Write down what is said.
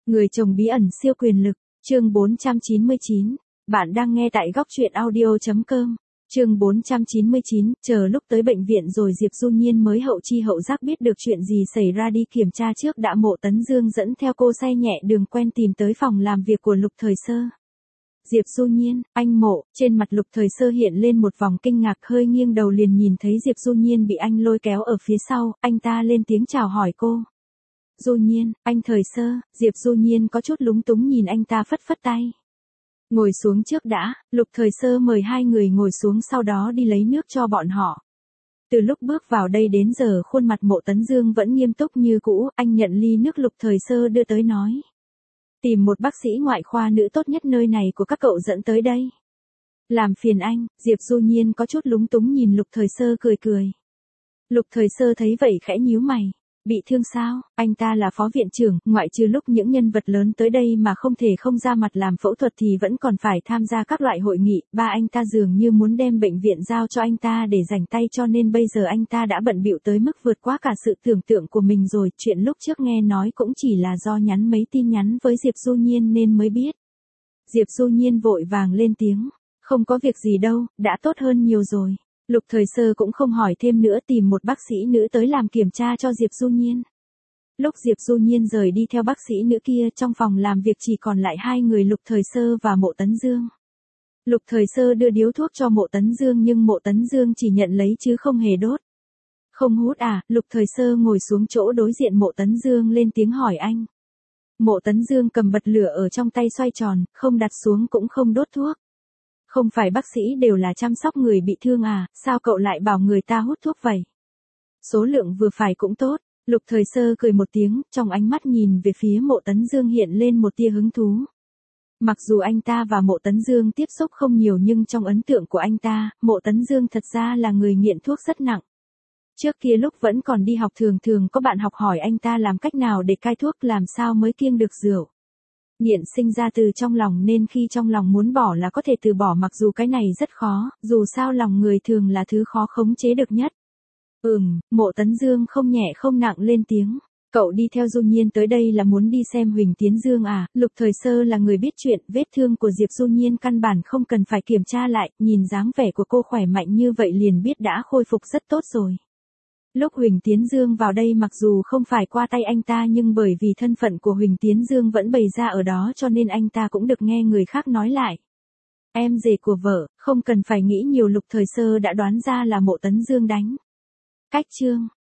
Người chồng bí ẩn siêu quyền lực, chương 499. Bạn đang nghe tại góc truyện audio.com. Chương 499, chờ lúc tới bệnh viện rồi Diệp Du Nhiên mới hậu chi hậu giác biết được chuyện gì xảy ra. Đi kiểm tra trước đã, Mộ Tấn Dương dẫn theo cô say nhẹ đường quen tìm tới phòng làm việc của Lục Thời Sơ. Diệp Du Nhiên, anh Mộ, trên mặt Lục Thời Sơ hiện lên một vòng kinh ngạc, hơi nghiêng đầu liền nhìn thấy Diệp Du Nhiên bị anh lôi kéo ở phía sau, anh ta lên tiếng chào hỏi cô. Du Nhiên, anh Thời Sơ. Diệp Du Nhiên có chút lúng túng nhìn anh ta phất phất tay. Ngồi xuống trước đã, Lục Thời Sơ mời hai người ngồi xuống, sau đó đi lấy nước cho bọn họ. Từ lúc bước vào đây đến giờ khuôn mặt Mộ Tấn Dương vẫn nghiêm túc như cũ, anh nhận ly nước Lục Thời Sơ đưa tới nói. Tìm một bác sĩ ngoại khoa nữ tốt nhất nơi này của các cậu dẫn tới đây. Làm phiền anh. Diệp Du Nhiên có chút lúng túng nhìn Lục Thời Sơ cười cười. Lục Thời Sơ thấy vậy khẽ nhíu mày. Bị thương sao? Anh ta là phó viện trưởng, ngoại trừ lúc những nhân vật lớn tới đây mà không thể không ra mặt làm phẫu thuật thì vẫn còn phải tham gia các loại hội nghị. Ba anh ta dường như muốn đem bệnh viện giao cho anh ta để rảnh tay, cho nên bây giờ anh ta đã bận bịu tới mức vượt quá cả sự tưởng tượng của mình rồi. Chuyện lúc trước nghe nói cũng chỉ là do nhắn mấy tin nhắn với Diệp Du Nhiên nên mới biết. Diệp Du Nhiên vội vàng lên tiếng. Không có việc gì đâu, đã tốt hơn nhiều rồi. Lục Thời Sơ cũng không hỏi thêm nữa, tìm một bác sĩ nữ tới làm kiểm tra cho Diệp Du Nhiên. Lúc Diệp Du Nhiên rời đi theo bác sĩ nữ kia, trong phòng làm việc chỉ còn lại hai người Lục Thời Sơ và Mộ Tấn Dương. Lục Thời Sơ đưa điếu thuốc cho Mộ Tấn Dương nhưng Mộ Tấn Dương chỉ nhận lấy chứ không hề đốt. Không hút à? Lục Thời Sơ ngồi xuống chỗ đối diện Mộ Tấn Dương lên tiếng hỏi anh. Mộ Tấn Dương cầm bật lửa ở trong tay xoay tròn, không đặt xuống cũng không đốt thuốc. Không phải bác sĩ đều là chăm sóc người bị thương à, sao cậu lại bảo người ta hút thuốc vậy? Số lượng vừa phải cũng tốt. Lục Thời Sơ cười một tiếng, trong ánh mắt nhìn về phía Mộ Tấn Dương hiện lên một tia hứng thú. Mặc dù anh ta và Mộ Tấn Dương tiếp xúc không nhiều nhưng trong ấn tượng của anh ta, Mộ Tấn Dương thật ra là người nghiện thuốc rất nặng. Trước kia lúc vẫn còn đi học thường thường có bạn học hỏi anh ta làm cách nào để cai thuốc, làm sao mới kiêng được rượu. Nghiện sinh ra từ trong lòng nên khi trong lòng muốn bỏ là có thể từ bỏ, mặc dù cái này rất khó, dù sao lòng người thường là thứ khó khống chế được nhất. Mộ Tấn Dương không nhẹ không nặng lên tiếng. Cậu đi theo Du Nhiên tới đây là muốn đi xem Huỳnh Tiến Dương à? Lục Thời Sơ là người biết chuyện, vết thương của Diệp Du Nhiên căn bản không cần phải kiểm tra lại, nhìn dáng vẻ của cô khỏe mạnh như vậy liền biết đã khôi phục rất tốt rồi. Lúc Huỳnh Tiến Dương vào đây mặc dù không phải qua tay anh ta nhưng bởi vì thân phận của Huỳnh Tiến Dương vẫn bày ra ở đó cho nên anh ta cũng được nghe người khác nói lại. Em rể của vợ, không cần phải nghĩ nhiều, Lục Thời Sơ đã đoán ra là Mộ Tấn Dương đánh. Cách chương.